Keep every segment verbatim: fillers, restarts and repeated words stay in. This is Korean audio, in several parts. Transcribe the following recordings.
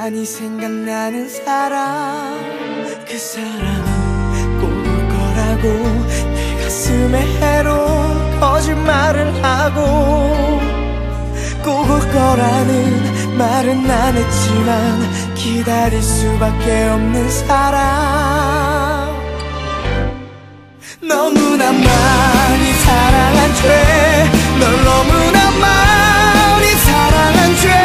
많이 생각나는 사람. 그 사람은 꼭 올 거라고 내 가슴에 해로운 거짓말을 하고, 꼭 올 거라는 말은 안 했지만 기다릴 수밖에 없는 사람. 너무나 많이 사랑한 죄, 널 너무나 많이 사랑한 죄,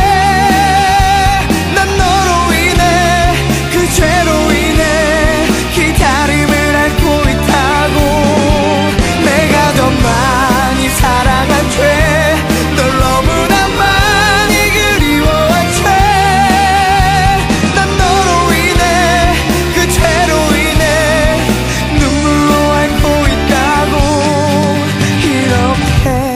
난 너로 인해 그 죄로 인해 기다림을 앓고 있다고. 내가 더 많이 사랑한 죄, 널 너무나 많이 그리워한 죄, 난 너로 인해 그 죄로 인해 눈물로 앓고 있다고. 이렇게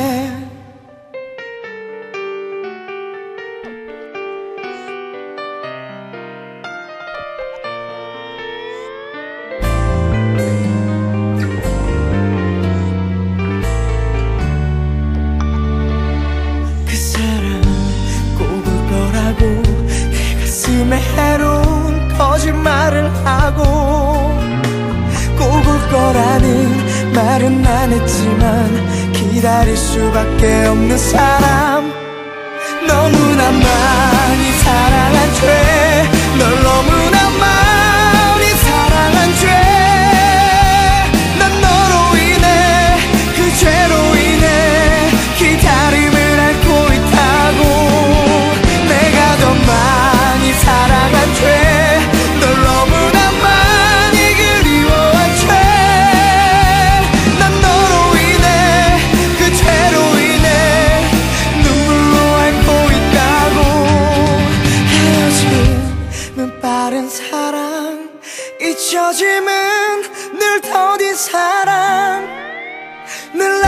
그 사람 꼭 올 거라고 내 가슴에 해로운 거짓말을 하고, 꼭 올 거라는 말은 안 했지만 기다릴 수밖에 없는 사람. 너무나 많이 사랑한 죄, 널 너무나 많이 사랑한 죄, 난 너로 인해 그 죄로 인해 기다림을 앓고 있다고. 내가 더 많이 사랑한 죄, 널 너무나 많이 그리워한 죄, 난 너로 인해 그 죄로 인해 눈물로 앓고 있다고. 헤어짐은 빠른 사랑, 잊혀짐은 늘 더딘 사랑, 늘